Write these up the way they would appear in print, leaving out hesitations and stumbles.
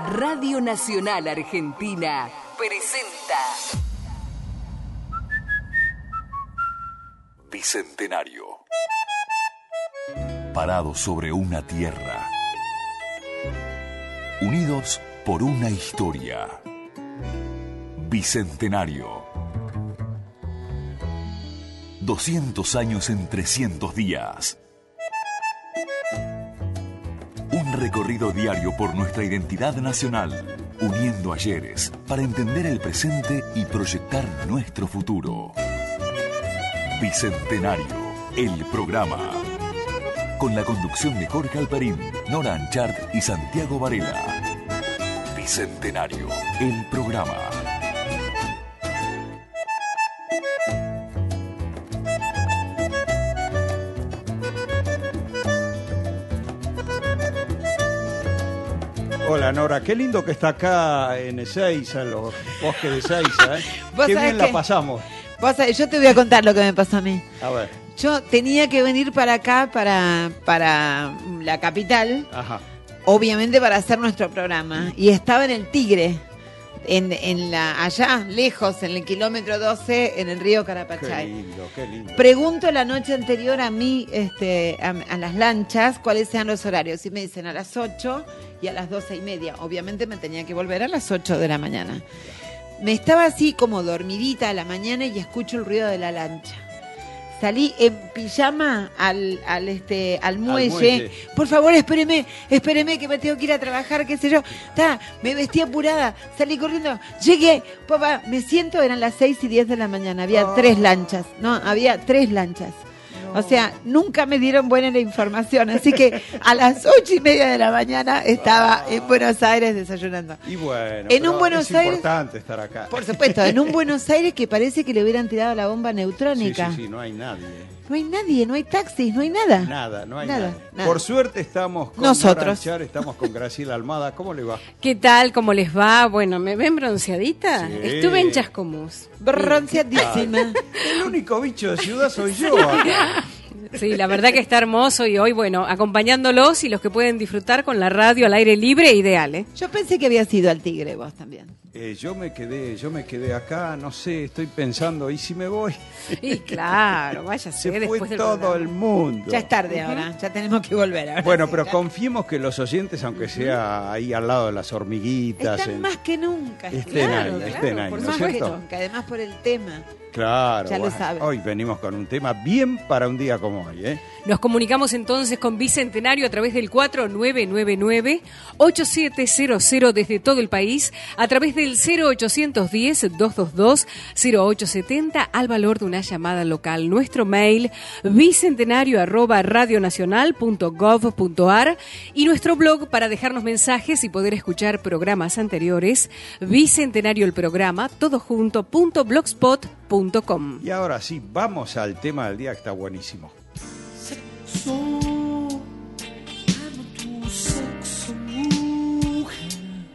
Radio Nacional Argentina presenta Bicentenario. Parados sobre una tierra, unidos por una historia. Bicentenario. 200 años en 300 días. Un recorrido diario por nuestra identidad nacional, uniendo ayeres para entender el presente y proyectar nuestro futuro. Bicentenario, el programa. Con la conducción de Jorge Alperín, Nora Anchart y Santiago Varela. Bicentenario, el programa. Hola Nora, qué lindo que está acá en Ezeiza, en los bosques de Ezeiza, ¿eh? Qué bien la pasamos. Yo te voy a contar lo que me pasó a mí. A ver. Yo tenía que venir para acá, para la capital, Ajá. Obviamente para hacer nuestro programa. Y estaba en el Tigre, allá, lejos, en el kilómetro 12, en el río Carapachay. Qué lindo, qué lindo. Pregunto la noche anterior a mí, a las lanchas, cuáles sean los horarios. Y me dicen a las 8 y a las 12:30. Obviamente me tenía que volver a las 8 de la mañana. Me estaba así como dormidita a la mañana y escucho el ruido de la lancha. Salí en pijama al muelle. Por favor, espéreme que me tengo que ir a trabajar, qué sé yo. Me vestí apurada, salí corriendo. Llegué, papá, me siento, eran las 6:10 de la mañana. Había 3 lanchas. Había 3 lanchas. O sea, nunca me dieron buena la información. Así que a las 8:30 de la mañana estaba en Buenos Aires desayunando. Y bueno, en un Buenos es Aires, importante estar acá. Por supuesto, en un Buenos Aires que parece que le hubieran tirado la bomba neutrónica. Sí, no hay nadie. No hay nadie, no hay taxis, no hay nada. No hay nada. Por suerte estamos con nosotros. Nora Anchart, estamos con Graciela Almada. ¿Cómo le va? ¿Qué tal? ¿Cómo les va? Bueno, ¿me ven bronceadita? Sí. Estuve en Chascomús. Bronceadísima. El único bicho de ciudad soy yo acá. Sí, la verdad que está hermoso y hoy, bueno, acompañándolos y los que pueden disfrutar con la radio al aire libre, ideal, ¿eh? Yo pensé que habías ido al Tigre vos también. Yo me quedé acá, no sé, estoy pensando, ¿y si me voy? Y claro, váyase Se después fue del todo programa. el mundo. Ya es tarde ahora, ya tenemos que volver ahora. Bueno, pero confiemos que los oyentes, aunque sea ahí al lado de las hormiguitas... Están más que nunca. Estén ahí, por ¿no es más que cierto? nunca, además por el tema. Claro, Ya lo bueno, saben. hoy venimos con un tema bien para un día como hoy, ¿eh? Nos comunicamos entonces con Bicentenario a través del 4999-8700 desde todo el país, a través del 0810-222-0870 al valor de una llamada local. Nuestro mail bicentenario@radionacional.gov.ar y nuestro blog para dejarnos mensajes y poder escuchar programas anteriores, Bicentenario el programa, todo junto, .blogspot.com. Y ahora sí, vamos al tema del día que está buenísimo. Amo tu sexo, mujer.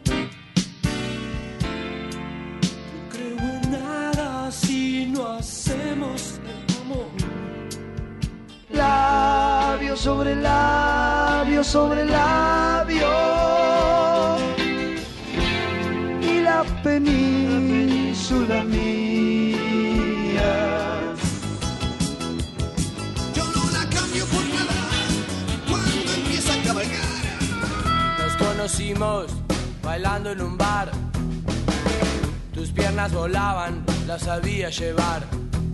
No creo en nada si no hacemos el amor. Labio sobre labio sobre labio. Y la península mía. Nos conocimos bailando en un bar. Tus piernas volaban, las sabía llevar.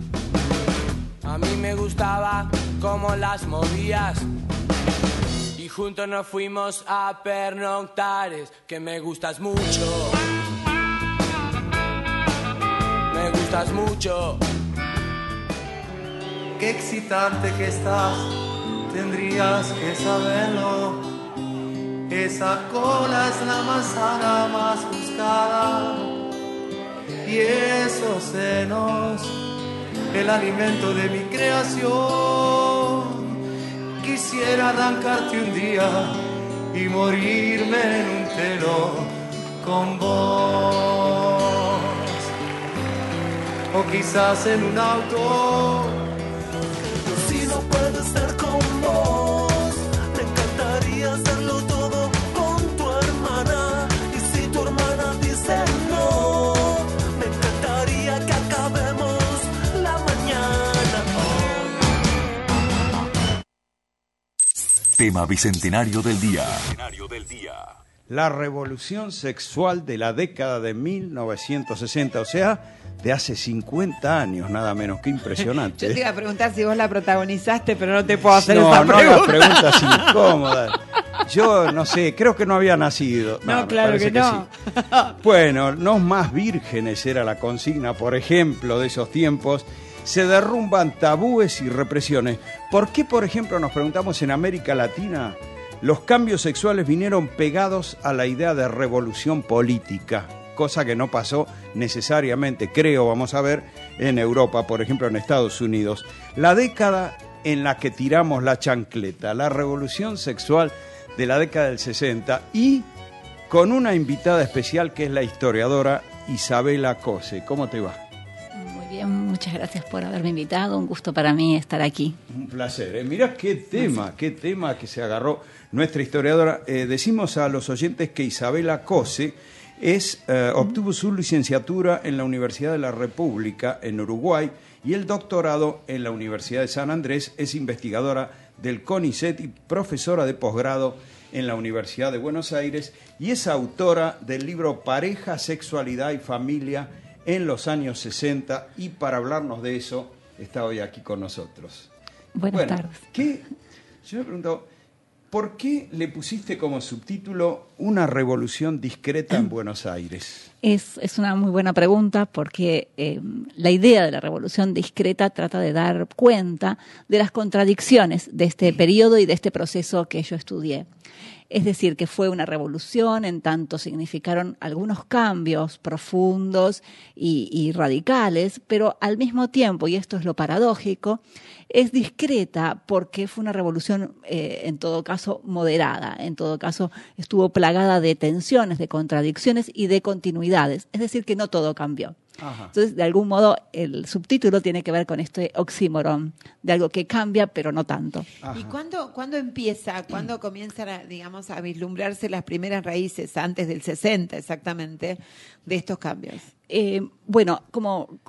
A mí me gustaba cómo las movías. Y juntos nos fuimos a pernoctar. Es que me gustas mucho. Me gustas mucho. Qué excitante que estás, tendrías que saberlo. Esa cola es la manzana más buscada. Y esos senos, el alimento de mi creación. Quisiera arrancarte un día y morirme en un telón con vos. O quizás en un auto. Si no puedo estar con vos, me encantaría hacerlo todo con tu hermana. Y si Tema Bicentenario del Día. La revolución sexual de la década de 1960, o sea, de hace 50 años, nada menos. Qué impresionante. Yo te iba a preguntar si vos la protagonizaste, pero no te puedo hacer esa pregunta. No, las preguntas incómodas. Yo no sé, creo que no había nacido. No, claro que no. Sí. Bueno, no más vírgenes era la consigna, por ejemplo, de esos tiempos. Se derrumban tabúes y represiones. ¿Por qué, por ejemplo, nos preguntamos en América Latina, los cambios sexuales vinieron pegados a la idea de revolución política? Cosa que no pasó necesariamente, creo, vamos a ver, en Europa, por ejemplo, en Estados Unidos. La década en la que tiramos la chancleta, la revolución sexual de la década del 60, y con una invitada especial que es la historiadora Isabela Cose. ¿Cómo te va? Muy bien, muchas gracias por haberme invitado, un gusto para mí estar aquí. Un placer. Mirá qué tema que se agarró nuestra historiadora. Decimos a los oyentes que Isabela Cose obtuvo su licenciatura en la Universidad de la República en Uruguay y el doctorado en la Universidad de San Andrés. Es investigadora del CONICET y profesora de posgrado en la Universidad de Buenos Aires, y es autora del libro Pareja, Sexualidad y Familia en los años 60, y para hablarnos de eso está hoy aquí con nosotros. Buenas tardes. Yo me pregunto, ¿por qué le pusiste como subtítulo Una revolución discreta en Buenos Aires? Es una muy buena pregunta porque la idea de la revolución discreta trata de dar cuenta de las contradicciones de este periodo y de este proceso que yo estudié. Es decir, que fue una revolución en tanto significaron algunos cambios profundos y radicales, pero al mismo tiempo, y esto es lo paradójico, es discreta porque fue una revolución en todo caso moderada, en todo caso estuvo plagada de tensiones, de contradicciones y de continuidades, es decir, que no todo cambió. Ajá. Entonces, de algún modo, el subtítulo tiene que ver con este oxímoron, de algo que cambia, pero no tanto. Ajá. ¿Y cuándo comienzan a vislumbrarse las primeras raíces, antes del 60 exactamente, de estos cambios? Bueno, como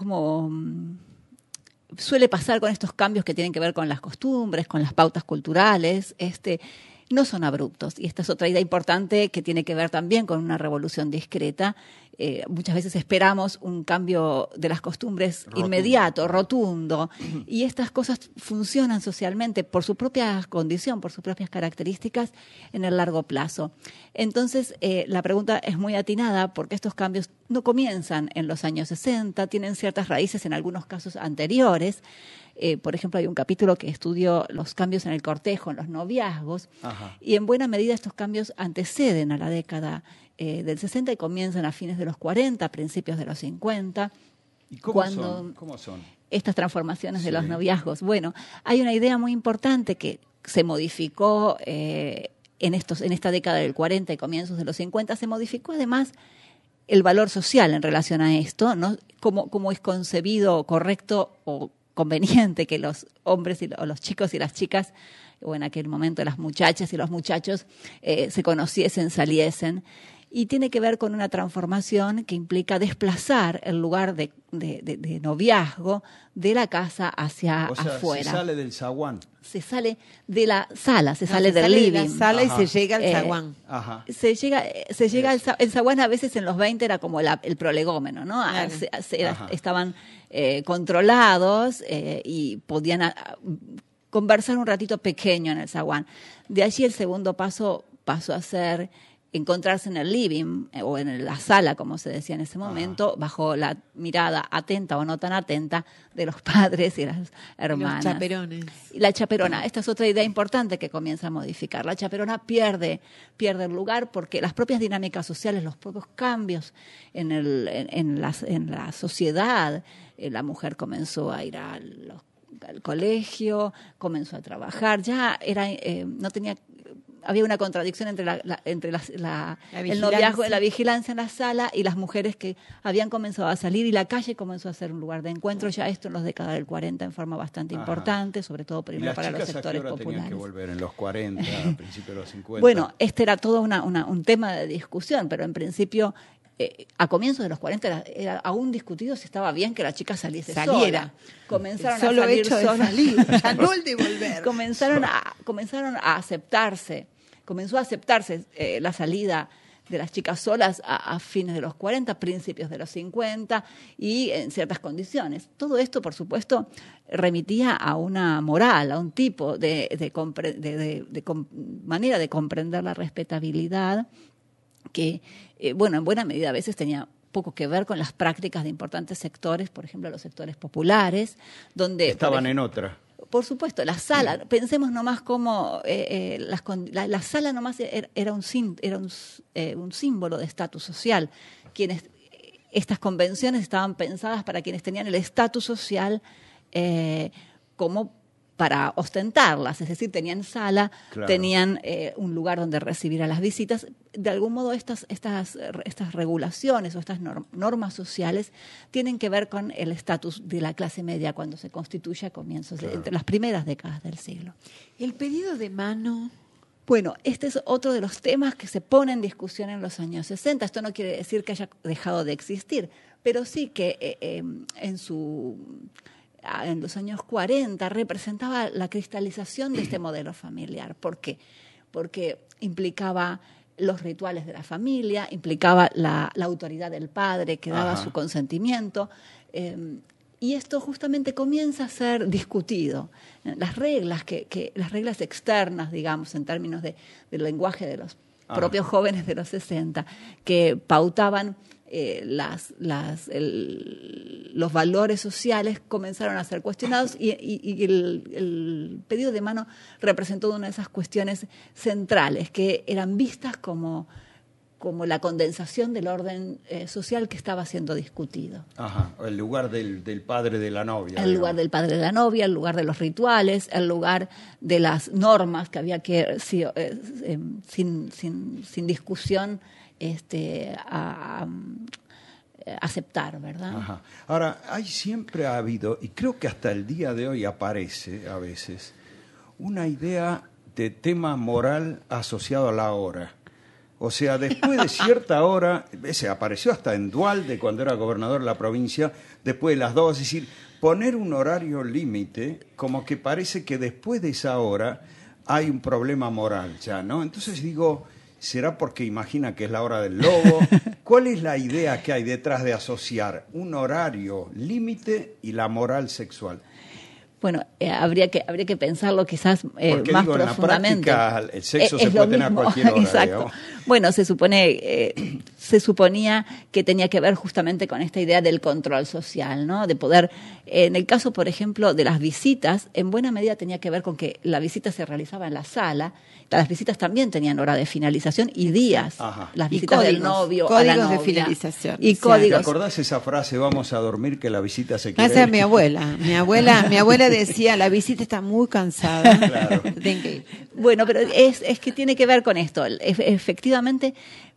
suele pasar con estos cambios que tienen que ver con las costumbres, con las pautas culturales, no son abruptos. Y esta es otra idea importante que tiene que ver también con una revolución discreta. Muchas veces esperamos un cambio de las costumbres inmediato, rotundo, y estas cosas funcionan socialmente por su propia condición, por sus propias características en el largo plazo. Entonces, la pregunta es muy atinada porque estos cambios no comienzan en los años 60, tienen ciertas raíces en algunos casos anteriores. Por ejemplo, hay un capítulo que estudió los cambios en el cortejo, en los noviazgos, Ajá. y en buena medida estos cambios anteceden a la década del 60 y comienzan a fines de los 40, principios de los 50. ¿Y cómo son? Estas transformaciones de los noviazgos. Bueno, hay una idea muy importante que se modificó en esta década del 40 y comienzos de los 50, se modificó además el valor social en relación a esto, ¿no? Cómo es concebido correcto o conveniente que los hombres o los chicos y las chicas, o en aquel momento las muchachas y los muchachos, se conociesen, saliesen. Y tiene que ver con una transformación que implica desplazar el lugar de noviazgo de la casa hacia afuera. Se sale del zaguán. Se sale de la sala, sale del living. De la sala y se llega al zaguán. Ajá. Se llega el zaguán, a veces en los 20 era como el prolegómeno, ¿no? Estaban controlados y podían conversar un ratito pequeño en el zaguán. De allí el segundo paso pasó a ser encontrarse en el living o en la sala, como se decía en ese momento, bajo la mirada atenta o no tan atenta de los padres y las hermanas. Los chaperones. Y la chaperona, esta es otra idea importante que comienza a modificar. La chaperona pierde el lugar porque las propias dinámicas sociales, los propios cambios en la sociedad, la mujer comenzó a ir al colegio, comenzó a trabajar, ya no tenía... Había una contradicción entre el noviazgo, la vigilancia en la sala y las mujeres que habían comenzado a salir y la calle comenzó a ser un lugar de encuentro. Ya esto en los décadas del 40 en forma bastante importante, sobre todo primero para los sectores populares. Tenían que volver en los 40, a principios de los 50. Bueno, este era todo un tema de discusión, pero en principio a comienzos de los 40 era aún discutido si estaba bien que la chica saliera. Comenzaron solo a salir hecho de solas. salir, ya no el de volver. Comenzaron a aceptarse, comenzó a aceptarse la salida de las chicas solas a fines de los 40, principios de los 50 y en ciertas condiciones. Todo esto, por supuesto, remitía a una moral, a un tipo de manera de comprender la respetabilidad que, en buena medida a veces tenía poco que ver con las prácticas de importantes sectores, por ejemplo, los sectores populares, donde... Estaban en otra. Por supuesto, la sala, pensemos nomás cómo la sala nomás era un símbolo de estatus social. Estas convenciones estaban pensadas para quienes tenían el estatus social como para ostentarlas, es decir, tenían sala, claro, tenían un lugar donde recibir a las visitas. De algún modo estas regulaciones o estas normas sociales tienen que ver con el estatus de la clase media cuando se constituye a comienzos, claro, entre las primeras décadas del siglo. ¿El pedido de mano? Bueno, este es otro de los temas que se pone en discusión en los años 60. Esto no quiere decir que haya dejado de existir, pero sí que en los años 40 representaba la cristalización de este modelo familiar. ¿Por qué? Porque implicaba los rituales de la familia, implicaba la autoridad del padre que daba su consentimiento, y esto justamente comienza a ser discutido. Las reglas las reglas externas, digamos, en términos del lenguaje de los propios jóvenes de los 60, que pautaban los valores sociales, comenzaron a ser cuestionados y el pedido de mano representó una de esas cuestiones centrales que eran vistas como la condensación del orden social que estaba siendo discutido. El lugar del padre de la novia. El lugar del padre de la novia, el lugar de los rituales, el lugar de las normas que había que, sin discusión, aceptar, ¿verdad? Ahora, siempre ha habido, y creo que hasta el día de hoy aparece a veces, una idea de tema moral asociado a la hora. O sea, después de cierta hora, se apareció hasta en Duhalde cuando era gobernador de la provincia, después de las 2, es decir, poner un horario límite, como que parece que después de esa hora hay un problema moral ya, ¿no? Entonces digo, ¿será porque imagina que es la hora del lobo? ¿Cuál es la idea que hay detrás de asociar un horario límite y la moral sexual? Bueno, habría que pensarlo quizás más digo, profundamente. En la práctica el sexo se puede tener a cualquier hora. Exacto. Digamos. Bueno, se suponía que tenía que ver justamente con esta idea del control social, ¿no? De poder, en el caso, por ejemplo, de las visitas, en buena medida tenía que ver con que la visita se realizaba en la sala. Las visitas también tenían hora de finalización y días. Las visitas del novio a la novia. Códigos de finalización. Y códigos. ¿Te acordás esa frase, vamos a dormir, que la visita se quiere Esa es ir? mi abuela. Mi abuela decía, la visita está muy cansada. Claro. Bueno, pero es que tiene que ver con esto. Efectivamente,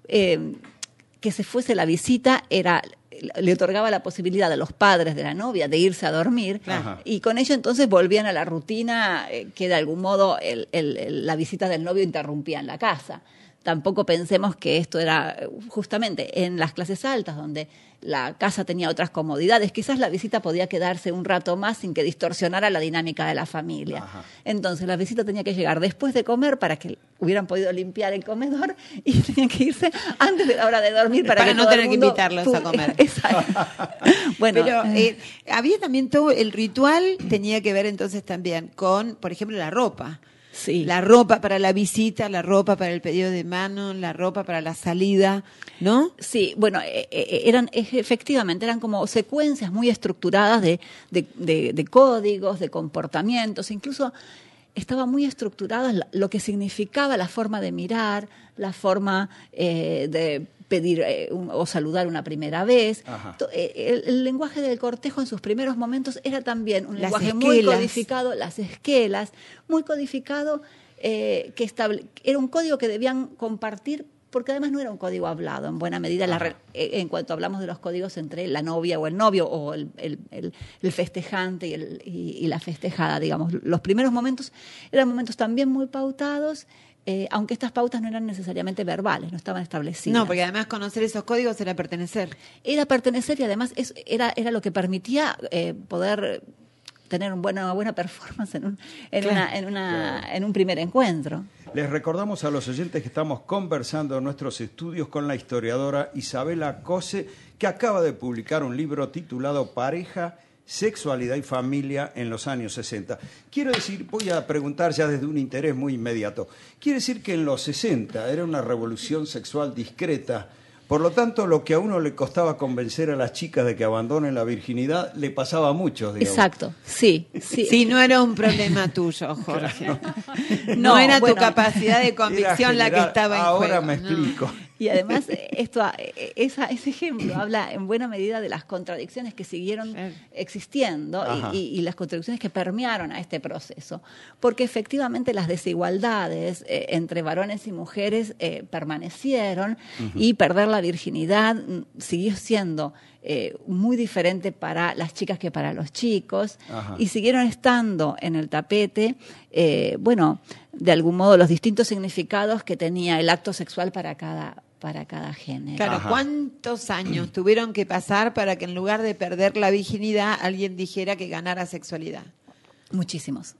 que se fuese la visita le otorgaba la posibilidad a los padres de la novia de irse a dormir. Y con ello entonces volvían a la rutina que de algún modo la visita del novio interrumpía en la casa. Tampoco pensemos que esto era justamente en las clases altas, donde la casa tenía otras comodidades. Quizás la visita podía quedarse un rato más sin que distorsionara la dinámica de la familia. Entonces la visita tenía que llegar después de comer para que hubieran podido limpiar el comedor y tenían que irse antes de la hora de dormir para que no tener que invitarlos a comer. Exacto. Bueno, pero había también todo el ritual, tenía que ver entonces también con, por ejemplo, la ropa. Sí. La ropa para la visita, la ropa para el pedido de mano, la ropa para la salida, ¿no? Sí, bueno, efectivamente eran como secuencias muy estructuradas de códigos, de comportamientos, incluso estaba muy estructurada lo que significaba la forma de mirar, la forma de pedir o saludar una primera vez. El lenguaje del cortejo en sus primeros momentos era también un lenguaje muy codificado, las esquelas, muy codificado, era un código que debían compartir, porque además no era un código hablado, en buena medida, en cuanto hablamos de los códigos entre la novia o el novio, o el festejante y la festejada, digamos. Los primeros momentos eran momentos también muy pautados, aunque estas pautas no eran necesariamente verbales, no estaban establecidas. No, porque además conocer esos códigos era pertenecer. Era pertenecer y además era lo que permitía poder tener una buena performance en un primer encuentro. Les recordamos a los oyentes que estamos conversando en nuestros estudios con la historiadora Isabela Cose, que acaba de publicar un libro titulado Pareja, Sexualidad y Familia en los años 60. Quiero decir, voy a preguntar ya desde un interés muy inmediato, quiere decir que en los 60 era una revolución sexual discreta. Por lo tanto, lo que a uno le costaba convencer a las chicas de que abandonen la virginidad, le pasaba a muchos, digamos. Exacto, sí. Sí, no era un problema tuyo, Jorge. No era tu capacidad de convicción la que estaba en juego. Ahora me explico. Y además, ese ejemplo habla en buena medida de las contradicciones que siguieron existiendo y las contradicciones que permearon a este proceso. Porque efectivamente las desigualdades entre varones y mujeres permanecieron y perder la virginidad siguió siendo muy diferente para las chicas que para los chicos. Y siguieron estando en el tapete, de algún modo, los distintos significados que tenía el acto sexual para cada género. Claro, ¿cuántos años tuvieron que pasar para que en lugar de perder la virginidad alguien dijera que ganara sexualidad? Muchísimos.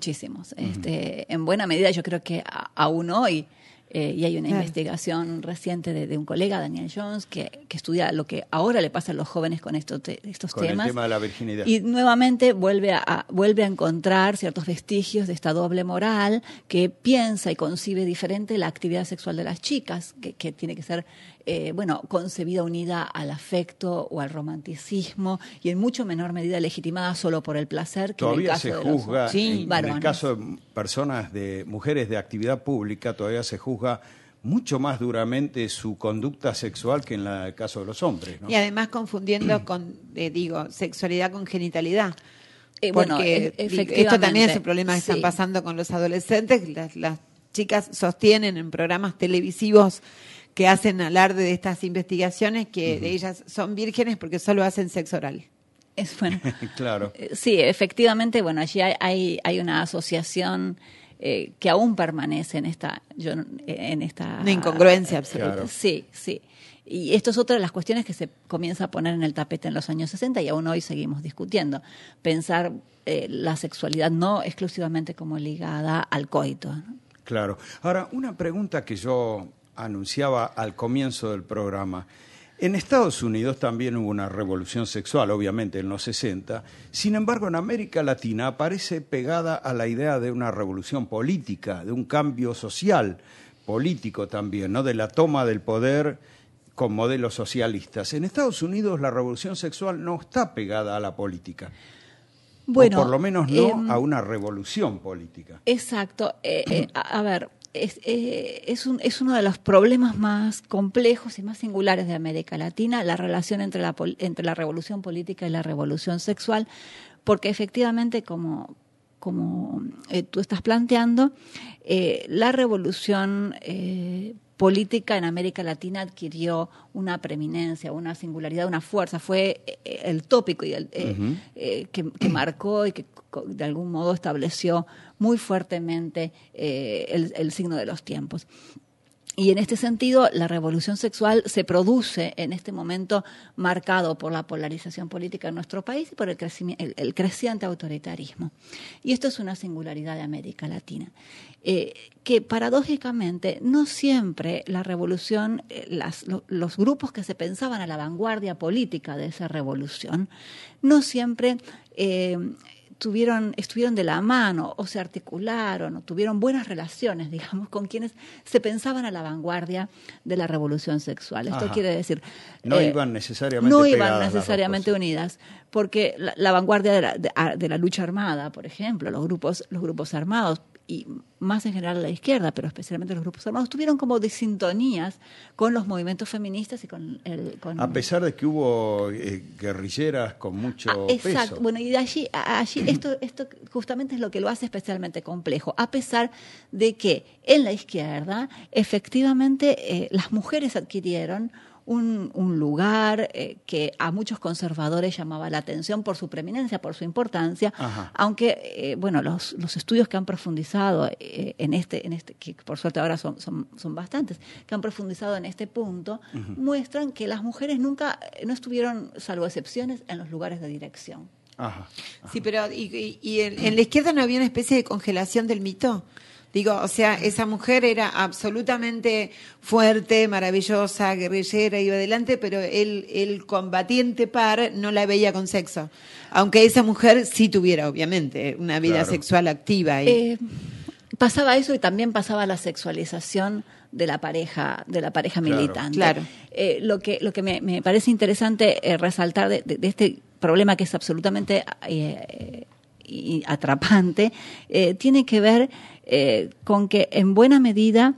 En buena medida yo creo que aún hoy, y hay una investigación reciente de un colega, Daniel Jones, que estudia lo que ahora le pasa a los jóvenes con estos temas. Con el tema de la virginidad. Y nuevamente vuelve a encontrar ciertos vestigios de esta doble moral que piensa y concibe diferente la actividad sexual de las chicas, que tiene que ser concebida unida al afecto o al romanticismo y en mucho menor medida legitimada solo por el placer. Que todavía en el caso se de juzga, en el caso de mujeres de actividad pública, todavía se juzga mucho más duramente su conducta sexual que en el caso de los hombres, ¿no? Y además confundiendo con, sexualidad con genitalidad. Porque efectivamente, esto también es un problema que están pasando con los adolescentes. Las chicas sostienen en programas televisivos que hacen alarde de estas investigaciones que ellas son vírgenes porque solo hacen sexo oral. Claro. Sí, efectivamente, allí hay una asociación que aún permanece en esta una incongruencia absoluta. Claro. Sí. Y esto es otra de las cuestiones que se comienza a poner en el tapete en los años 60 y aún hoy seguimos discutiendo. Pensar la sexualidad no exclusivamente como ligada al coito, ¿no? Claro. Ahora, una pregunta que yo anunciaba al comienzo del programa. En Estados Unidos también hubo una revolución sexual, obviamente, en los 60. Sin embargo, en América Latina aparece pegada a la idea de una revolución política, de un cambio social, político también, ¿no? De la toma del poder con modelos socialistas. En Estados Unidos la revolución sexual no está pegada a la política. O por lo menos no a una revolución política. Exacto. A ver, es uno de los problemas más complejos y más singulares de América Latina, la relación entre la revolución política y la revolución sexual, porque efectivamente, como tú estás planteando, la revolución política en América Latina adquirió una preeminencia, una singularidad, una fuerza. Fue el tópico y que marcó y que de algún modo estableció muy fuertemente el signo de los tiempos. Y en este sentido, la revolución sexual se produce en este momento marcado por la polarización política en nuestro país y por el creciente autoritarismo. Y esto es una singularidad de América Latina, que paradójicamente no siempre la revolución, los grupos que se pensaban a la vanguardia política de esa revolución, no siempre estuvieron de la mano o se articularon o tuvieron buenas relaciones, digamos, con quienes se pensaban a la vanguardia de la revolución sexual. Esto quiere decir... No iban necesariamente unidas, porque la vanguardia de la lucha armada, por ejemplo, los grupos armados, y más en general la izquierda, pero especialmente los grupos armados, tuvieron como desintonías con los movimientos feministas y con a pesar de que hubo guerrilleras con mucho peso. Exacto. Bueno, y de allí esto justamente es lo que lo hace especialmente complejo, a pesar de que en la izquierda efectivamente las mujeres adquirieron un lugar que a muchos conservadores llamaba la atención por su preeminencia, por su importancia, aunque los estudios que han profundizado en este, que por suerte ahora son bastantes, que han profundizado en este punto, muestran que las mujeres nunca no estuvieron, salvo excepciones, en los lugares de dirección. Sí, pero y en la izquierda no había una especie de congelación del mito. Digo, o sea, esa mujer era absolutamente fuerte, maravillosa, guerrillera, iba adelante, pero el combatiente par no la veía con sexo. Aunque esa mujer sí tuviera, obviamente, una vida sexual activa. Pasaba eso, y también pasaba la sexualización de la pareja militante. Claro. Lo que me parece interesante resaltar de este problema, que es absolutamente y atrapante, tiene que ver con que en buena medida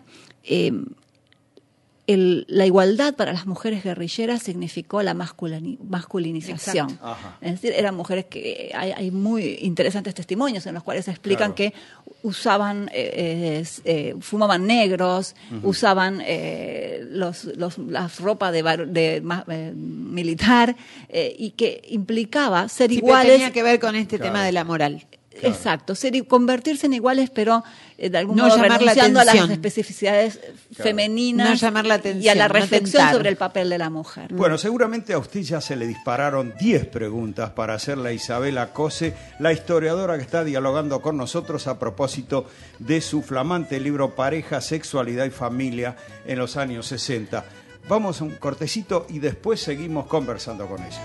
la igualdad para las mujeres guerrilleras significó la masculinización. Es decir, eran mujeres que hay muy interesantes testimonios en los cuales explican que usaban, fumaban negros, usaban las ropas militar, y que implicaba ser iguales. Pero tenía que ver con este tema de la moral. Exacto, convertirse en iguales, pero de algún modo renunciando a las especificidades femeninas, no llamar la atención, y a la reflexión sobre el papel de la mujer. Bueno, seguramente a usted ya se le dispararon 10 preguntas para hacerle a Isabela Cose, la historiadora que está dialogando con nosotros a propósito de su flamante libro Pareja, Sexualidad y Familia en los años 60. Vamos a un cortecito y después seguimos conversando con ella.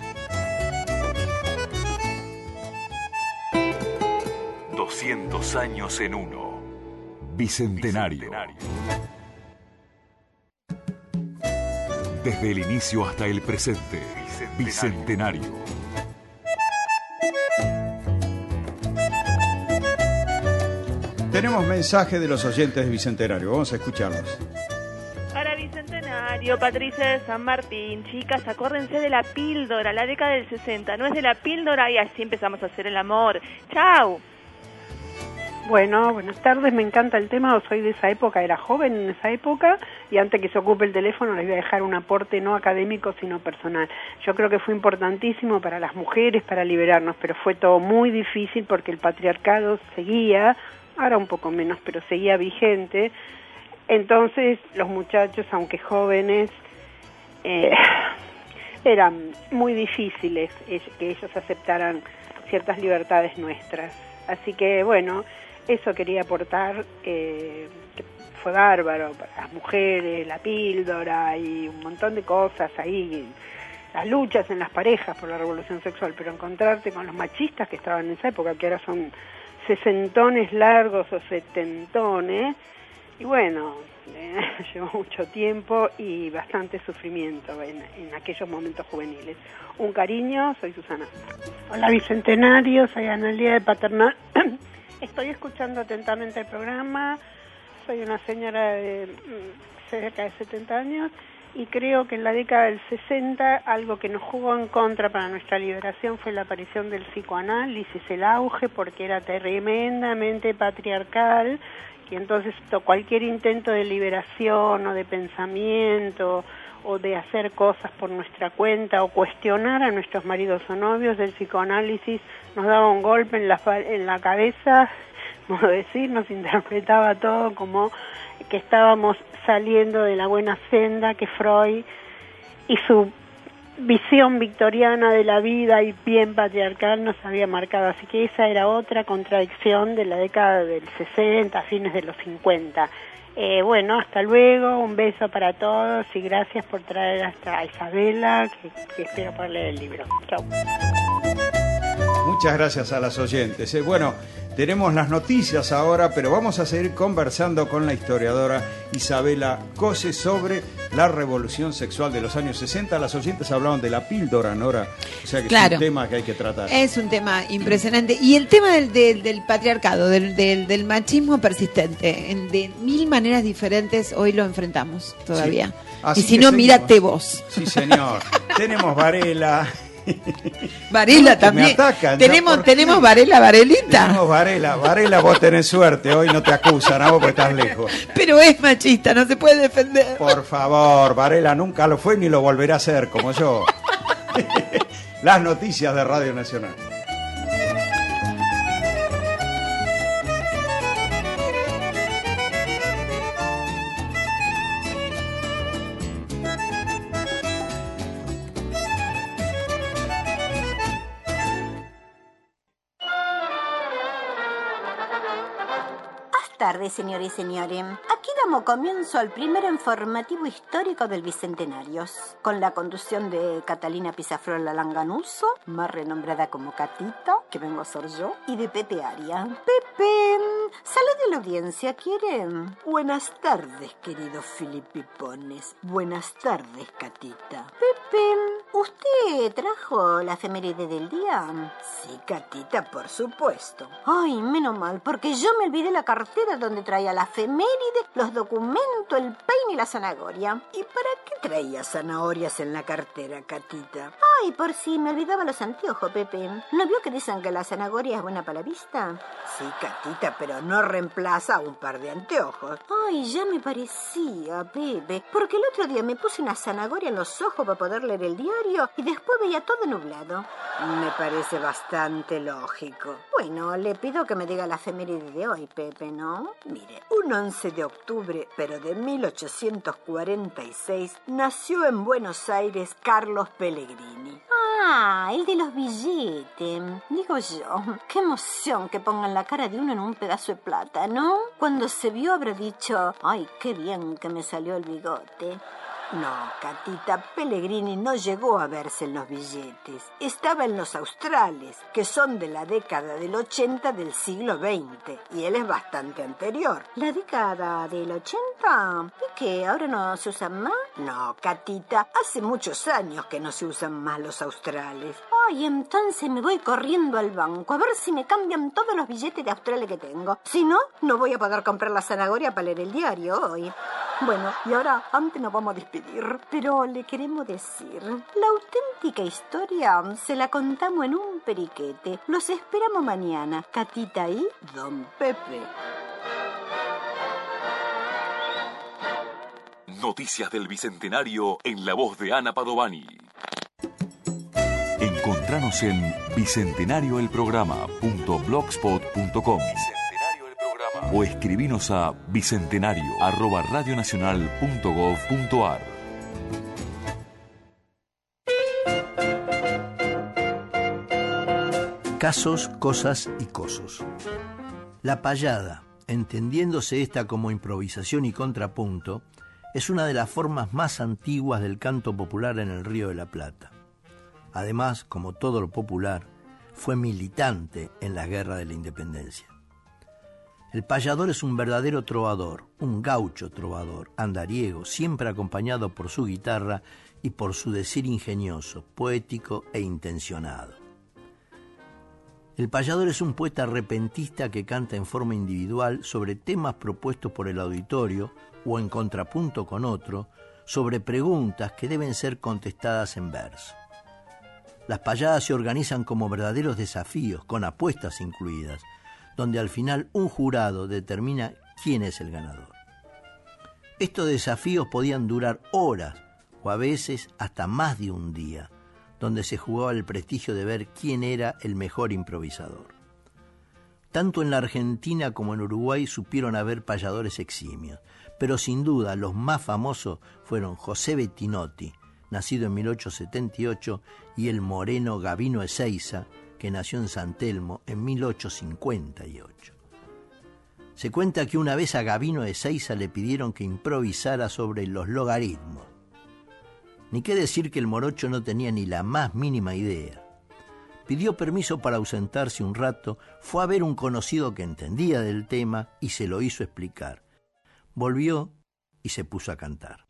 200 años en uno. Bicentenario. Desde el inicio hasta el presente. Bicentenario. Tenemos mensaje de los oyentes de Bicentenario. Vamos a escucharlos. Para Bicentenario, Patricia de San Martín. Chicas, acuérdense de la píldora, la década del 60. No es de la píldora y así empezamos a hacer el amor. ¡Chao! Bueno, buenas tardes, me encanta el tema, soy de esa época, era joven en esa época, y antes que se ocupe el teléfono les voy a dejar un aporte no académico sino personal. Yo creo que fue importantísimo para las mujeres, para liberarnos, pero fue todo muy difícil porque el patriarcado seguía, ahora un poco menos, pero seguía vigente. Entonces los muchachos, aunque jóvenes, eran muy difíciles que ellos aceptaran ciertas libertades nuestras. Así que bueno, eso quería aportar, que fue bárbaro para las mujeres, la píldora y un montón de cosas ahí, las luchas en las parejas por la revolución sexual, pero encontrarte con los machistas que estaban en esa época, que ahora son sesentones largos o setentones, y bueno, llevó mucho tiempo y bastante sufrimiento en aquellos momentos juveniles. Un cariño, soy Susana. Hola Bicentenario, soy Analia de Paternal. Estoy escuchando atentamente el programa, soy una señora de cerca de 70 años y creo que en la década del 60 algo que nos jugó en contra para nuestra liberación fue la aparición del psicoanálisis, el auge, porque era tremendamente patriarcal, y entonces cualquier intento de liberación o de pensamiento o de hacer cosas por nuestra cuenta o cuestionar a nuestros maridos o novios, del psicoanálisis nos daba un golpe en la cabeza, modo de decir, nos interpretaba todo como que estábamos saliendo de la buena senda que Freud y su visión victoriana de la vida y bien patriarcal nos había marcado. Así que esa era otra contradicción de la década del 60, fines de los 50. Bueno, hasta luego, un beso para todos y gracias por traer hasta a Isabela, que espero poder leer el libro. Chau. Muchas gracias a las oyentes. Bueno, tenemos las noticias ahora, pero vamos a seguir conversando con la historiadora Isabela Cose sobre la revolución sexual de los años 60. Las oyentes hablaban de la píldora, Nora, o sea que es un tema que hay que tratar. Es un tema impresionante. Y el tema del patriarcado, del machismo persistente, de mil maneras diferentes, hoy lo enfrentamos todavía. Sí. Y si no, mírate vos. Sí, señor. Tenemos Varela, Varela No, también. me atacan, Tenemos Varela, Varelita. No, Varela, vos tenés suerte, hoy no te acusan, a vos porque estás lejos. Pero es machista, no se puede defender. Por favor, Varela nunca lo fue ni lo volverá a ser, como yo. Las noticias de Radio Nacional. Buenas tardes, señores y señores. Aquí damos comienzo al primer informativo histórico del Bicentenario, con la conducción de Catalina Pizafrola Langanuso, más renombrada como Catita, que vengo a ser yo, y de Pepe Aria. Pepe, salude a la audiencia, ¿quieren? Buenas tardes, queridos filipipones. Buenas tardes, Catita. Pepe, ¿usted trajo la efeméride del día? Sí, Catita, por supuesto. Ay, menos mal, porque yo me olvidé la cartera donde traía la efeméride, los documentos, el peine y la zanahoria. ¿Y para qué traía zanahorias en la cartera, Catita? Ay, por si me olvidaba los anteojos, Pepe. ¿No vio que dicen que la zanahoria es buena para la vista? Sí, Catita, pero no reemplaza un par de anteojos. Ay, ya me parecía, Pepe, porque el otro día me puse una zanahoria en los ojos para poder leer el diario y después veía todo nublado. Me parece bastante lógico. Bueno, le pido que me diga la efeméride de hoy, Pepe, ¿no? Mire, un 11 de octubre, pero de 1846, nació en Buenos Aires Carlos Pellegrini. Ah, el de los billetes. Digo yo, qué emoción que pongan la cara de uno en un pedazo de plata, ¿no? Cuando se vio habrá dicho, ay, qué bien que me salió el bigote. No, Catita, Pellegrini no llegó a verse en los billetes. Estaba en los australes, que son de la década del 80 del siglo XX, y él es bastante anterior. ¿La década del 80? ¿Y qué, ahora no se usan más? No, Catita, hace muchos años que no se usan más los australes. Ay, entonces me voy corriendo al banco a ver si me cambian todos los billetes de australes que tengo. Si no, no voy a poder comprar la zanahoria para leer el diario hoy. Bueno, y ahora antes nos vamos a despedir, pero le queremos decir, la auténtica historia se la contamos en un periquete. Los esperamos mañana, Catita y Don Pepe. Noticias del Bicentenario en la voz de Ana Padovani. Encontranos en bicentenarioelprograma.blogspot.com o escribinos a bicentenario@radionacional.gov.ar. Casos, cosas y cosos. La payada, entendiéndose esta como improvisación y contrapunto, es una de las formas más antiguas del canto popular en el Río de la Plata. Además, como todo lo popular, fue militante en la Guerra de la Independencia. El payador es un verdadero trovador, un gaucho trovador, andariego, siempre acompañado por su guitarra y por su decir ingenioso, poético e intencionado. El payador es un poeta repentista que canta en forma individual sobre temas propuestos por el auditorio o en contrapunto con otro, sobre preguntas que deben ser contestadas en verso. Las payadas se organizan como verdaderos desafíos, con apuestas incluidas, donde al final un jurado determina quién es el ganador. Estos desafíos podían durar horas o a veces hasta más de un día, donde se jugaba el prestigio de ver quién era el mejor improvisador. Tanto en la Argentina como en Uruguay supieron haber payadores eximios, pero sin duda los más famosos fueron José Bettinotti, nacido en 1878, y el moreno Gabino Ezeiza, que nació en San Telmo en 1858. Se cuenta que una vez a Gabino Ezeiza le pidieron que improvisara sobre los logaritmos. Ni qué decir que el morocho no tenía ni la más mínima idea. Pidió permiso para ausentarse un rato, fue a ver un conocido que entendía del tema y se lo hizo explicar. Volvió y se puso a cantar.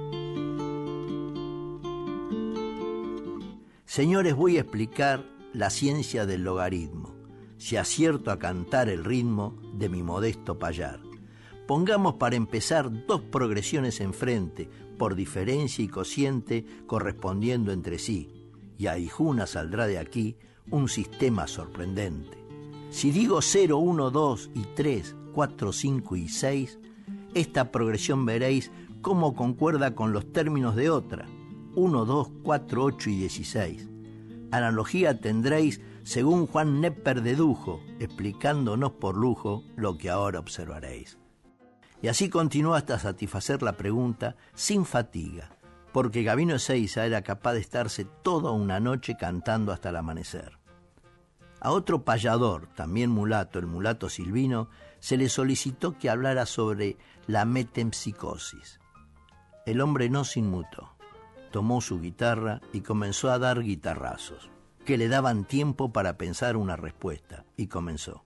Señores, voy a explicar la ciencia del logaritmo, si acierto a cantar el ritmo de mi modesto payar. Pongamos para empezar 2 progresiones enfrente, por diferencia y cociente, correspondiendo entre sí, y a Ijuna saldrá de aquí un sistema sorprendente. Si digo 0, 1, 2 y 3, 4, 5 y 6, esta progresión veréis cómo concuerda con los términos de otra, 1, 2, 4, 8 y 16. Analogía tendréis según Juan Nepper dedujo, explicándonos por lujo lo que ahora observaréis. Y así continuó hasta satisfacer la pregunta sin fatiga, porque Gabino Ezeiza era capaz de estarse toda una noche cantando hasta el amanecer. A otro payador, también mulato, el mulato Silvino, se le solicitó que hablara sobre la metempsicosis. El hombre no se inmutó. Tomó su guitarra y comenzó a dar guitarrazos, que le daban tiempo para pensar una respuesta, y comenzó.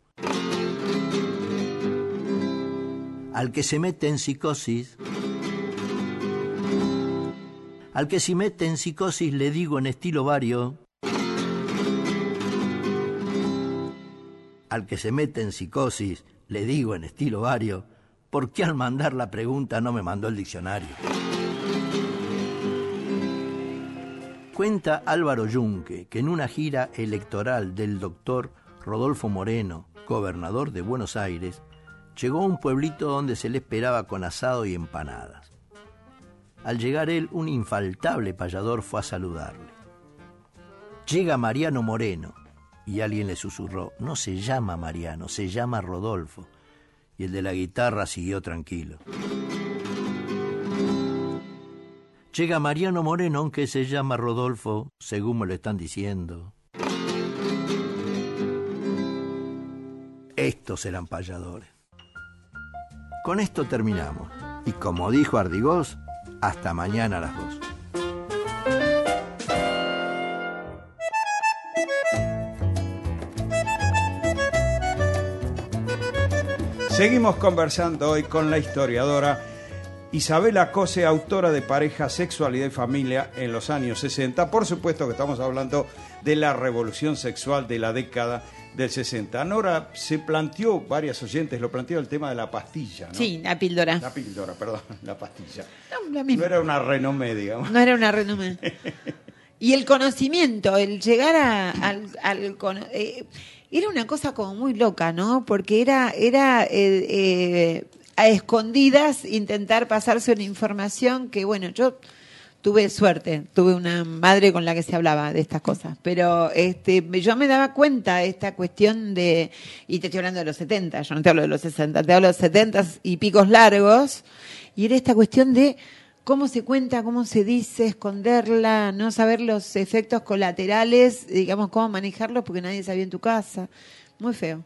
Al que se mete en psicosis, al que se mete en psicosis le digo en estilo vario, al que se mete en psicosis le digo en estilo vario, ¿por qué al mandar la pregunta no me mandó el diccionario? Cuenta Álvaro Yunque que en una gira electoral del doctor Rodolfo Moreno, gobernador de Buenos Aires, llegó a un pueblito donde se le esperaba con asado y empanadas. Al llegar él, un infaltable payador fue a saludarle. Llega Mariano Moreno, y alguien le susurró, no se llama Mariano, se llama Rodolfo. Y el de la guitarra siguió tranquilo. Llega Mariano Moreno, aunque se llama Rodolfo, según me lo están diciendo. Estos eran payadores. Con esto terminamos. Y como dijo Ardigós, hasta mañana a las 2. Seguimos conversando hoy con la historiadora Isabela Cose, autora de Pareja, Sexualidad y Familia en los años 60. Por supuesto que estamos hablando de la revolución sexual de la década del 60. Nora, se planteó, varias oyentes lo planteó, el tema de la pastilla, ¿no? Sí, la píldora. La píldora, perdón, la pastilla. No era una renomé, digamos. No era una renomé. Y el conocimiento, el llegar era una cosa como muy loca, ¿no? Porque era a escondidas intentar pasarse una información que, bueno, yo tuve suerte, tuve una madre con la que se hablaba de estas cosas, pero yo me daba cuenta de esta cuestión de, y te estoy hablando de los 70, yo no te hablo de los 60, te hablo de los 70 y picos largos, y era esta cuestión de cómo se cuenta, cómo se dice, esconderla, no saber los efectos colaterales, digamos, cómo manejarlos porque nadie sabía en tu casa. Muy feo.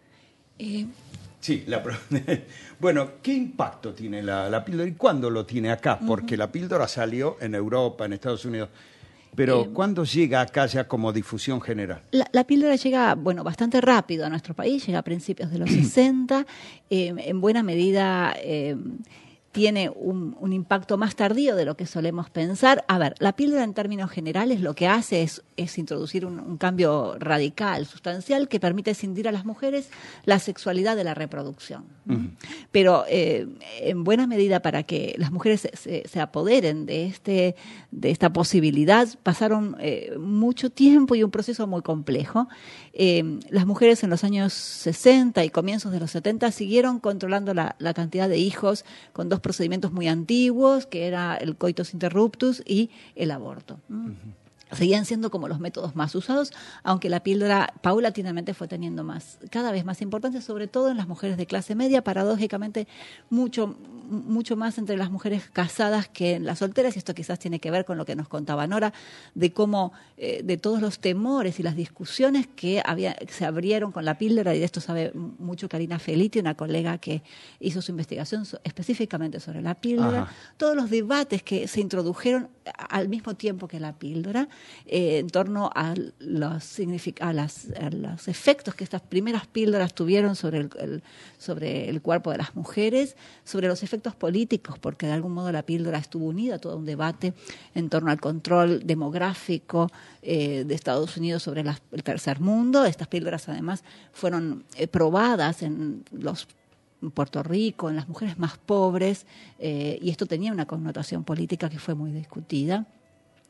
Sí, bueno, ¿qué impacto tiene la píldora y cuándo lo tiene acá? Porque la píldora salió en Europa, en Estados Unidos, pero ¿cuándo llega acá ya como difusión general? La píldora llega, bueno, bastante rápido a nuestro país, llega a principios de los 60, en buena medida tiene un impacto más tardío de lo que solemos pensar. A ver, la píldora en términos generales lo que hace es introducir un cambio radical, sustancial, que permite escindir a las mujeres la sexualidad de la reproducción. Pero en buena medida para que las mujeres se apoderen de esta posibilidad, pasaron mucho tiempo y un proceso muy complejo. Las mujeres en los años 60 y comienzos de los 70 siguieron controlando la cantidad de hijos con dos procedimientos muy antiguos, que era el coitus interruptus y el aborto. Seguían siendo como los métodos más usados, aunque la píldora paulatinamente fue teniendo cada vez más importancia, sobre todo en las mujeres de clase media, paradójicamente mucho más entre las mujeres casadas que en las solteras, y esto quizás tiene que ver con lo que nos contaba Nora, de cómo, de todos los temores y las discusiones que se abrieron con la píldora, y de esto sabe mucho Karina Felitti, una colega que hizo su investigación específicamente sobre la píldora, todos los debates que se introdujeron al mismo tiempo que la píldora, en torno a los efectos que estas primeras píldoras tuvieron sobre el cuerpo de las mujeres, sobre los efectos políticos, porque de algún modo la píldora estuvo unida a todo un debate en torno al control demográfico de Estados Unidos sobre el tercer mundo. Estas píldoras además fueron probadas en Puerto Rico, en las mujeres más pobres, y esto tenía una connotación política que fue muy discutida.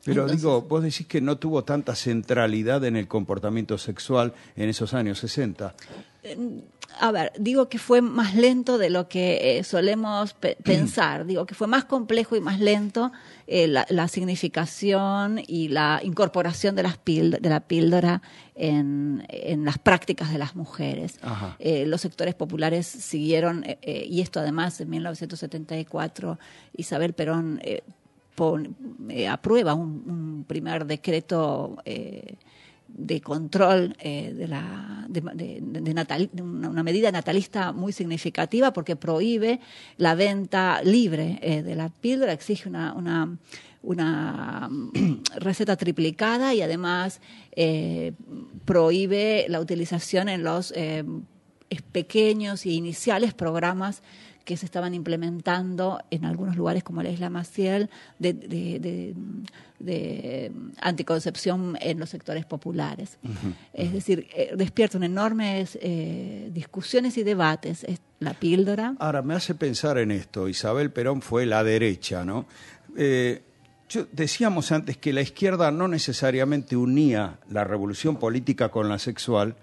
Pero Entonces, digo, vos decís que no tuvo tanta centralidad en el comportamiento sexual en esos años 60. A ver, digo que fue más lento de lo que solemos pensar. Digo que fue más complejo y más lento la significación y la incorporación de la píldora en las prácticas de las mujeres. Los sectores populares siguieron, y esto además en 1974 Isabel Perón aprueba un primer decreto de control de una medida natalista muy significativa, porque prohíbe la venta libre de la píldora, exige una receta triplicada y además prohíbe la utilización en los pequeños y iniciales programas que se estaban implementando en algunos lugares como la Isla Maciel de anticoncepción en los sectores populares. Es decir, despierta enormes discusiones y debates la píldora. Ahora, me hace pensar en esto. Isabel Perón fue la derecha, ¿no? Decíamos antes que la izquierda no necesariamente unía la revolución política con la sexual.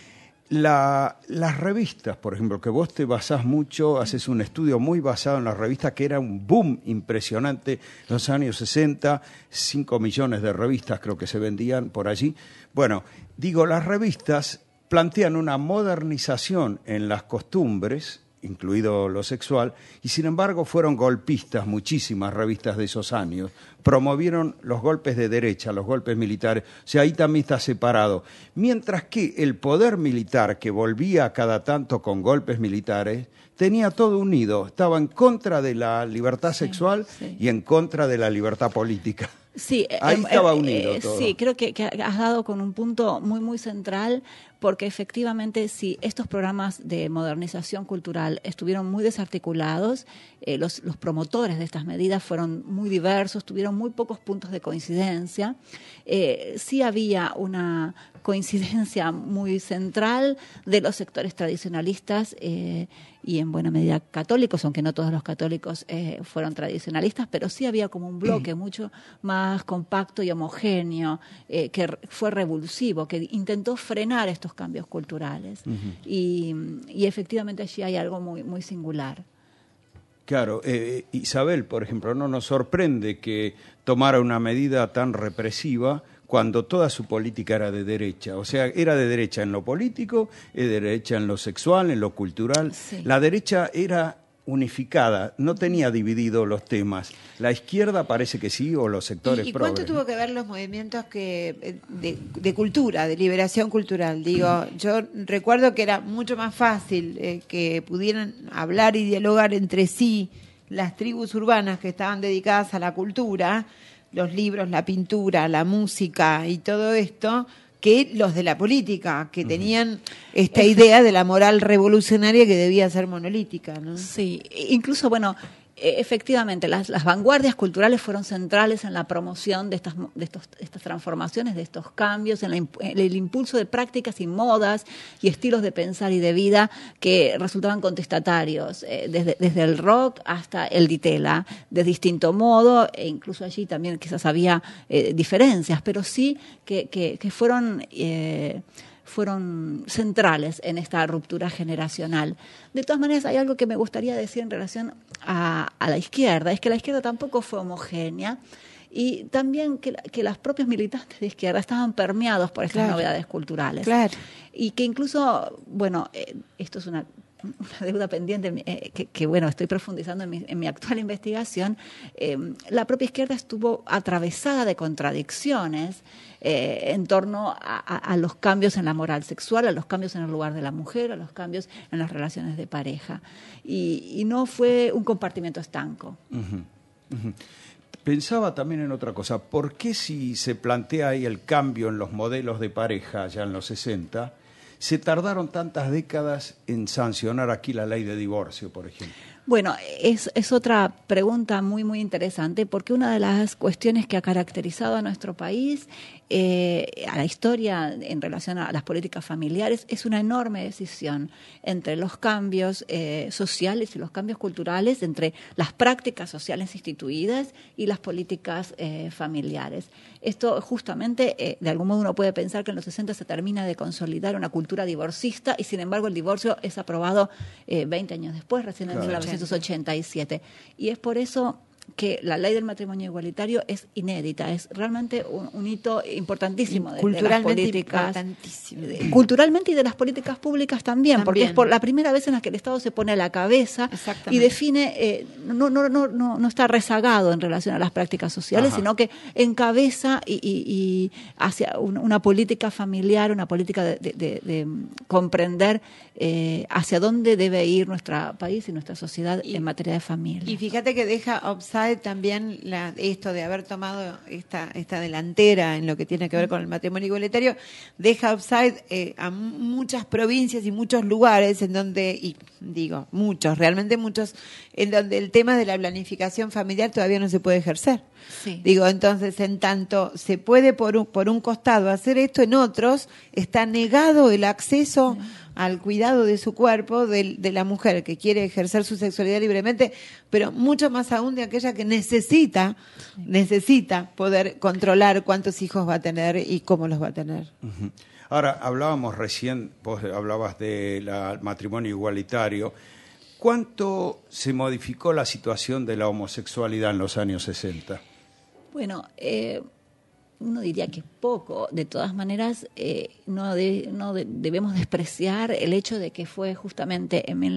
Las revistas, por ejemplo, que vos te basás mucho, haces un estudio muy basado en las revistas, que era un boom impresionante en los años 60, 5 millones de revistas creo que se vendían por allí. Bueno, digo, las revistas plantean una modernización en las costumbres, incluido lo sexual, y sin embargo fueron golpistas muchísimas revistas de esos años. Promovieron los golpes de derecha, los golpes militares, o sea, ahí también está separado. Mientras que el poder militar, que volvía cada tanto con golpes militares, tenía todo unido, estaba en contra de la libertad sexual y en contra de la libertad política. Sí, ahí estaba unido todo. Sí, creo que has dado con un punto muy, muy central, porque efectivamente si estos programas de modernización cultural estuvieron muy desarticulados, los promotores de estas medidas fueron muy diversos, tuvieron muy pocos puntos de coincidencia. Sí había una coincidencia muy central de los sectores tradicionalistas y en buena medida católicos, aunque no todos los católicos fueron tradicionalistas, pero sí había como un bloque mucho más compacto y homogéneo, que fue revulsivo, que intentó frenar estos cambios culturales. Y efectivamente allí hay algo muy, muy singular. Claro, Isabel, por ejemplo, no nos sorprende que tomara una medida tan represiva cuando toda su política era de derecha. O sea, era de derecha en lo político, de derecha en lo sexual, en lo cultural. Sí. La derecha era unificada, no tenía dividido los temas. La izquierda parece que sí, o los sectores ¿Y cuánto tuvo que ver los movimientos de cultura, de liberación cultural? Digo, yo recuerdo que era mucho más fácil que pudieran hablar y dialogar entre sí las tribus urbanas que estaban dedicadas a la cultura, los libros, la pintura, la música y todo esto, que los de la política, que tenían esta idea de la moral revolucionaria que debía ser monolítica, ¿no? Sí, incluso, bueno, efectivamente, las vanguardias culturales fueron centrales en la promoción de estas transformaciones, de estos cambios, en el impulso de prácticas y modas y estilos de pensar y de vida que resultaban contestatarios, desde el rock hasta el ditela, de distinto modo, e incluso allí también quizás había diferencias, pero sí que fueron centrales en esta ruptura generacional. De todas maneras, hay algo que me gustaría decir en relación a la izquierda, es que la izquierda tampoco fue homogénea, y también que las propios militantes de izquierda estaban permeados por estas novedades culturales. Claro. Y que incluso, bueno, esto es una deuda pendiente que bueno, estoy profundizando en mi actual investigación. La propia izquierda estuvo atravesada de contradicciones en torno a los cambios en la moral sexual, a los cambios en el lugar de la mujer, a los cambios en las relaciones de pareja. Y no fue un compartimiento estanco. Pensaba también en otra cosa. ¿Por qué si se plantea ahí el cambio en los modelos de pareja ya en los 60, se tardaron tantas décadas en sancionar aquí la ley de divorcio, por ejemplo? Bueno, es otra pregunta muy, muy interesante, porque una de las cuestiones que ha caracterizado a nuestro país, a la historia en relación a las políticas familiares, es una enorme decisión entre los cambios sociales y los cambios culturales, entre las prácticas sociales instituidas y las políticas familiares. Esto justamente, de algún modo uno puede pensar que en los 60 se termina de consolidar una cultura divorcista y sin embargo el divorcio es aprobado 20 años después, recién en 1987. Y es por eso que la ley del matrimonio igualitario es inédita, es realmente un hito importantísimo de las políticas, culturalmente y de las políticas públicas también, porque es por la primera vez en la que el Estado se pone a la cabeza y define, no está rezagado en relación a las prácticas sociales, sino que encabeza y hacia una política familiar, una política de comprender hacia dónde debe ir nuestro país y nuestra sociedad en materia de familia. Y fíjate que deja offside también esto de haber tomado esta delantera en lo que tiene que ver con el matrimonio igualitario, deja offside a muchas provincias y muchos lugares en donde, y digo muchos, realmente muchos, en donde el tema de la planificación familiar todavía no se puede ejercer. Sí. Digo, entonces, en tanto se puede por un costado hacer esto, en otros está negado el acceso al cuidado de su cuerpo de la mujer que quiere ejercer su sexualidad libremente, pero mucho más aún de aquella que necesita poder controlar cuántos hijos va a tener y cómo los va a tener. Uh-huh. Ahora, hablábamos recién, vos hablabas del matrimonio igualitario. ¿Cuánto se modificó la situación de la homosexualidad en los años 60? Bueno, uno diría que poco. De todas maneras, no debemos despreciar el hecho de que fue justamente en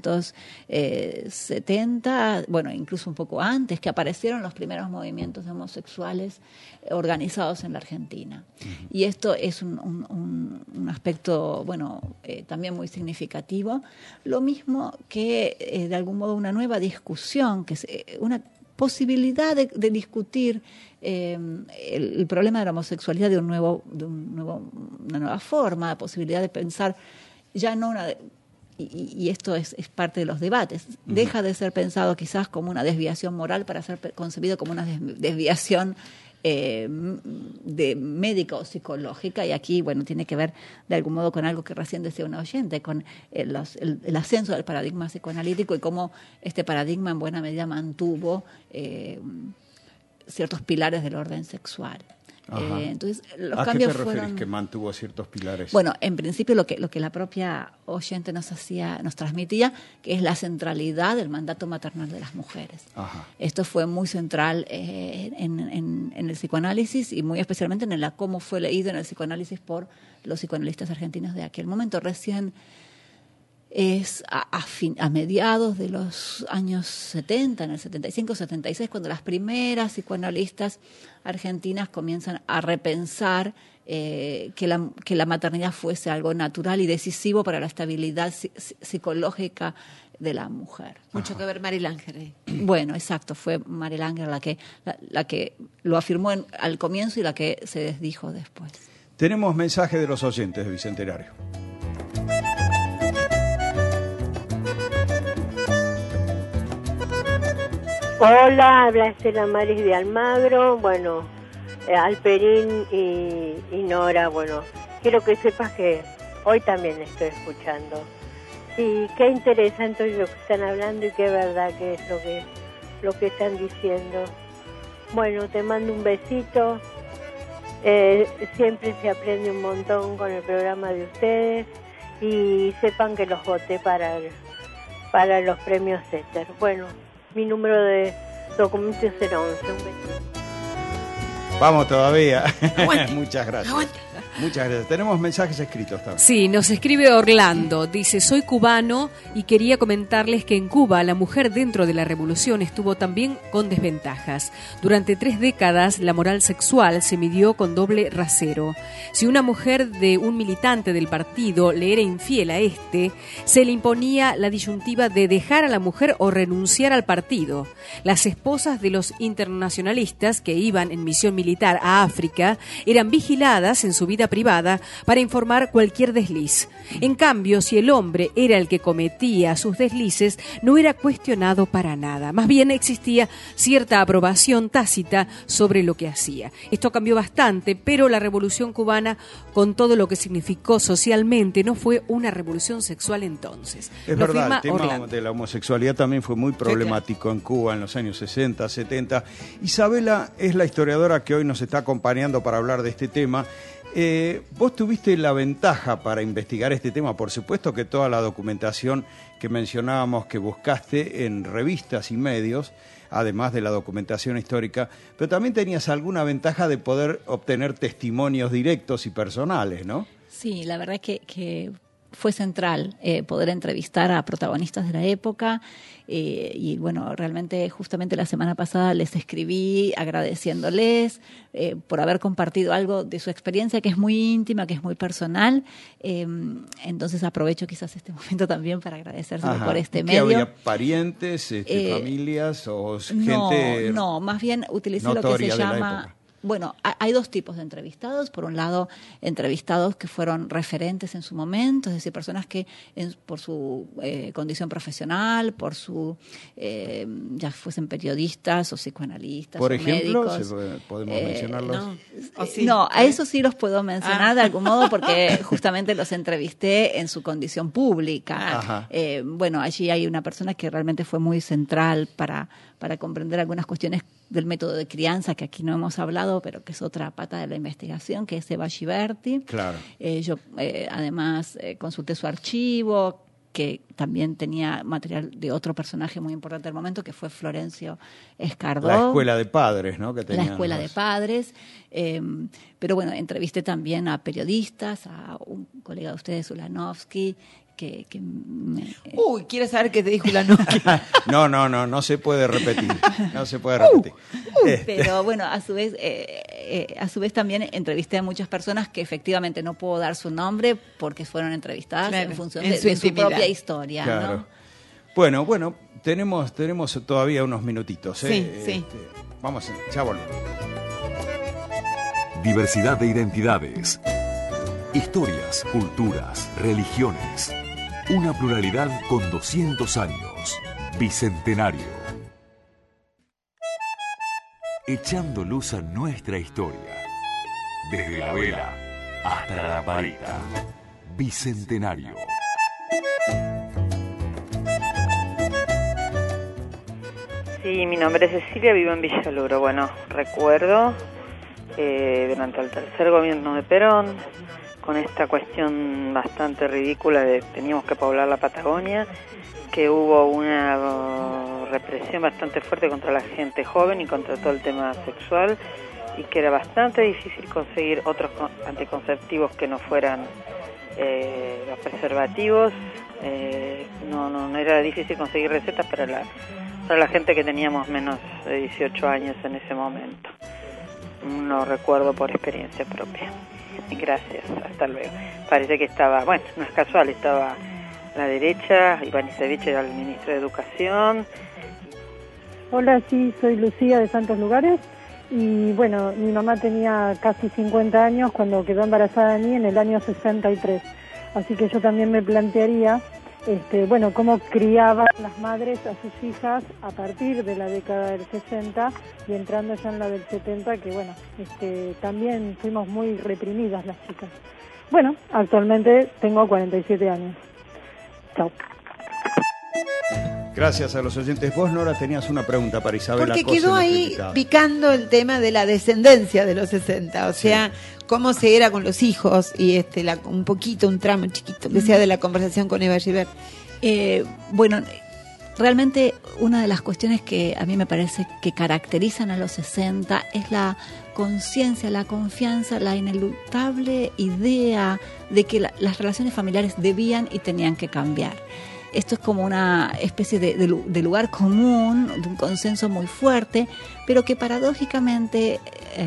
1970, bueno, incluso un poco antes, que aparecieron los primeros movimientos de homosexuales organizados en la Argentina. Uh-huh. Y esto es un aspecto, bueno, también muy significativo. Lo mismo que, de algún modo, una nueva discusión, que es una posibilidad de discutir el problema de la homosexualidad de una nueva forma, la posibilidad de pensar ya no y esto es parte de los debates, deja de ser pensado quizás como una desviación moral para ser concebido como una desviación de médica o psicológica, y aquí, bueno, tiene que ver de algún modo con algo que recién decía una oyente, con el ascenso del paradigma psicoanalítico y cómo este paradigma en buena medida mantuvo ciertos pilares del orden sexual. Entonces, los ¿A cambios qué te refieres fueron que mantuvo ciertos pilares? Bueno, en principio lo que la propia oyente nos transmitía, que es la centralidad del mandato maternal de las mujeres. Ajá. Esto fue muy central en el psicoanálisis y muy especialmente en cómo fue leído en el psicoanálisis por los psicoanalistas argentinos de aquel momento. Recién es a mediados de los años 70, en el 75, 76, cuando las primeras psicoanalistas argentinas comienzan a repensar que la maternidad fuese algo natural y decisivo para la estabilidad psicológica de la mujer. Mucho que ver Mariel Ángel. Bueno, exacto, fue Mariel Ángel la que lo afirmó al comienzo y la que se desdijo después. Tenemos mensaje de los oyentes de Bicentenario. Hola, habla Estela Maris de Almagro. Bueno, Alperín y Nora, bueno, quiero que sepas que hoy también estoy escuchando. Y qué interesante lo que están hablando y qué verdad que es lo que están diciendo. Bueno, te mando un besito. Siempre se aprende un montón con el programa de ustedes y sepan que los voté para los premios Éter. Bueno, mi número de documento es 011. Un besito. Vamos todavía. Muchas gracias. Aguante. Muchas gracias. Tenemos mensajes escritos también. Sí, nos escribe Orlando. Dice, soy cubano y quería comentarles que en Cuba la mujer dentro de la revolución estuvo también con desventajas. Durante 3 décadas la moral sexual se midió con doble rasero. Si una mujer de un militante del partido le era infiel a se le imponía la disyuntiva de dejar a la mujer o renunciar al partido. Las esposas de los internacionalistas que iban en misión militar militar a África eran vigiladas en su vida privada para informar cualquier desliz. En cambio, si el hombre era el que cometía sus deslices, no era cuestionado para nada. Más bien existía cierta aprobación tácita sobre lo que hacía. Esto cambió bastante, pero la Revolución Cubana, con todo lo que significó socialmente, no fue una revolución sexual entonces. Es Lo verdad, afirma el tema Orlando. de la homosexualidad también fue muy problemático en Cuba en los años 60, 70. Isabela es la historiadora que hoy nos está acompañando para hablar de este tema. Vos tuviste la ventaja para investigar este tema, por supuesto que toda la documentación que mencionábamos que buscaste en revistas y medios, además de la documentación histórica, pero también tenías alguna ventaja de poder obtener testimonios directos y personales, ¿no? Sí, la verdad es que fue central poder entrevistar a protagonistas de la época y bueno, realmente justamente la semana pasada les escribí agradeciéndoles por haber compartido algo de su experiencia que es muy íntima, que es muy personal. Entonces aprovecho quizás este momento también para agradecérselo por este medio. ¿Qué había? ¿Parientes, familias o gente No, más bien utilicé lo que se llama... Bueno, hay dos tipos de entrevistados. Por un lado, entrevistados que fueron referentes en su momento, es decir, personas que por su condición profesional, por su ya fuesen periodistas o psicoanalistas por o ejemplo, médicos. ¿podemos mencionarlos? No, a eso sí los puedo mencionar de algún modo porque justamente los entrevisté en su condición pública. Bueno, allí hay una persona que realmente fue muy central para comprender algunas cuestiones del método de crianza, que aquí no hemos hablado, pero que es otra pata de la investigación, que es Eva Giberti. Claro. Yo además consulté su archivo, que también tenía material de otro personaje muy importante del momento, que fue Florencio Escardó. La escuela de padres, ¿no? Que la escuela de padres. Pero bueno, entrevisté también a periodistas, a un colega de ustedes, Ulanovsky, que Uy, ¿quieres saber qué te dijo Ulanovsky? No se puede repetir. No se puede repetir. Pero bueno, a su vez también entrevisté a muchas personas que efectivamente no puedo dar su nombre porque fueron entrevistadas en función de su propia historia. Claro. ¿no? Bueno, tenemos todavía unos minutitos. Sí. Vamos, ya volvemos. Diversidad de identidades, historias, culturas, religiones. Una pluralidad con 200 años. Bicentenario. Echando luz a nuestra historia. Desde la vela hasta la lamparita. Bicentenario. Sí, mi nombre es Cecilia, vivo en Villaluro. Bueno, recuerdo durante el tercer gobierno de Perón, con esta cuestión bastante ridícula de teníamos que poblar la Patagonia, que hubo una represión bastante fuerte contra la gente joven y contra todo el tema sexual, y que era bastante difícil conseguir otros anticonceptivos que no fueran los preservativos. No era difícil conseguir recetas para la gente que teníamos menos de 18 años en ese momento. Lo recuerdo por experiencia propia. Gracias, hasta luego. Parece que estaba, bueno, no es casual, estaba la derecha, Iván Isevich era el ministro de Educación. Hola, sí, soy Lucía de Santos Lugares y bueno, mi mamá tenía casi 50 años cuando quedó embarazada de mí en el año 63, así que yo también me plantearía, bueno, cómo criaban las madres a sus hijas a partir de la década del 60 y entrando ya en la del 70, que bueno, también fuimos muy reprimidas las chicas. Bueno, actualmente tengo 47 años. Chao. Gracias a los oyentes. Vos, Nora, tenías una pregunta para Isabela. Porque quedó ahí picando el tema de la descendencia de los 60, o sea, cómo se era con los hijos y un tramo chiquito que sea de la conversación con Eva Gibert. Bueno, realmente una de las cuestiones que a mí me parece que caracterizan a los 60 es la conciencia, la confianza, la ineluctable idea de que las relaciones familiares debían y tenían que cambiar. Esto es como una especie de lugar común, de un consenso muy fuerte, pero que paradójicamente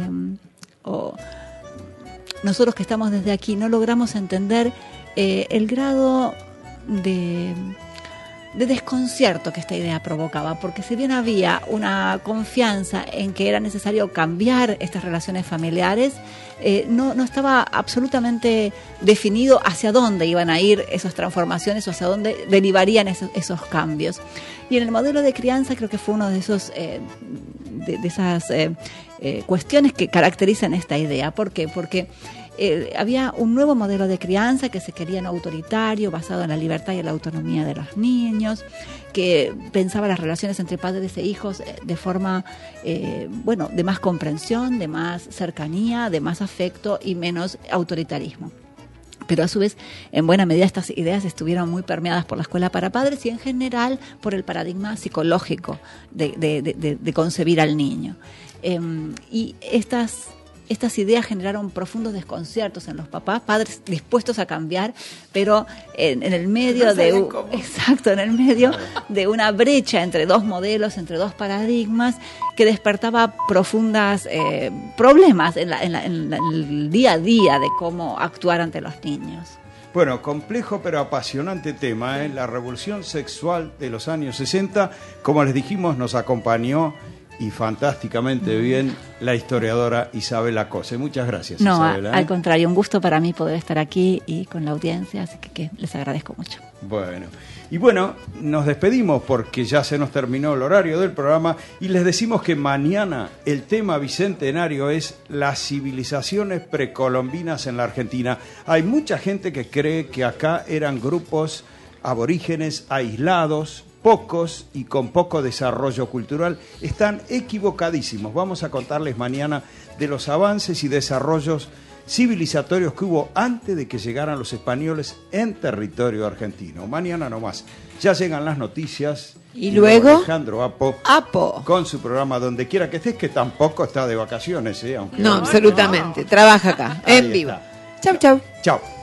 nosotros que estamos desde aquí no logramos entender el grado de desconcierto que esta idea provocaba, porque si bien había una confianza en que era necesario cambiar estas relaciones familiares, no estaba absolutamente definido hacia dónde iban a ir esas transformaciones o hacia dónde derivarían esos cambios. Y en el modelo de crianza creo que fue uno de esos de esas cuestiones que caracterizan esta idea. ¿Por qué? Porque había un nuevo modelo de crianza que se quería no autoritario, basado en la libertad y en la autonomía de los niños, que pensaba las relaciones entre padres e hijos de forma, de más comprensión, de más cercanía, de más afecto y menos autoritarismo. Pero a su vez, en buena medida, estas ideas estuvieron muy permeadas por la escuela para padres y en general por el paradigma psicológico de concebir al niño. Y estas ideas generaron profundos desconciertos en los papás, padres dispuestos a cambiar, pero en el medio en el medio de una brecha entre dos modelos, entre dos paradigmas, que despertaba profundas problemas en el día a día de cómo actuar ante los niños. Bueno, complejo pero apasionante tema, la revolución sexual de los años 60, como les dijimos, nos acompañó y fantásticamente bien la historiadora Isabel Acose. Muchas gracias, Isabel. Al contrario, un gusto para mí poder estar aquí y con la audiencia, así que les agradezco mucho. Bueno, nos despedimos porque ya se nos terminó el horario del programa y les decimos que mañana el tema bicentenario es las civilizaciones precolombinas en la Argentina. Hay mucha gente que cree que acá eran grupos aborígenes aislados, pocos y con poco desarrollo cultural. Están equivocadísimos. Vamos a contarles mañana de los avances y desarrollos civilizatorios que hubo antes de que llegaran los españoles en territorio argentino. Mañana nomás. Ya llegan las noticias. Y luego Alejandro Apo con su programa Donde Quiera que Estés, que tampoco está de vacaciones, aunque no, absolutamente. Trabaja acá, en vivo. Chau, chau. Chau.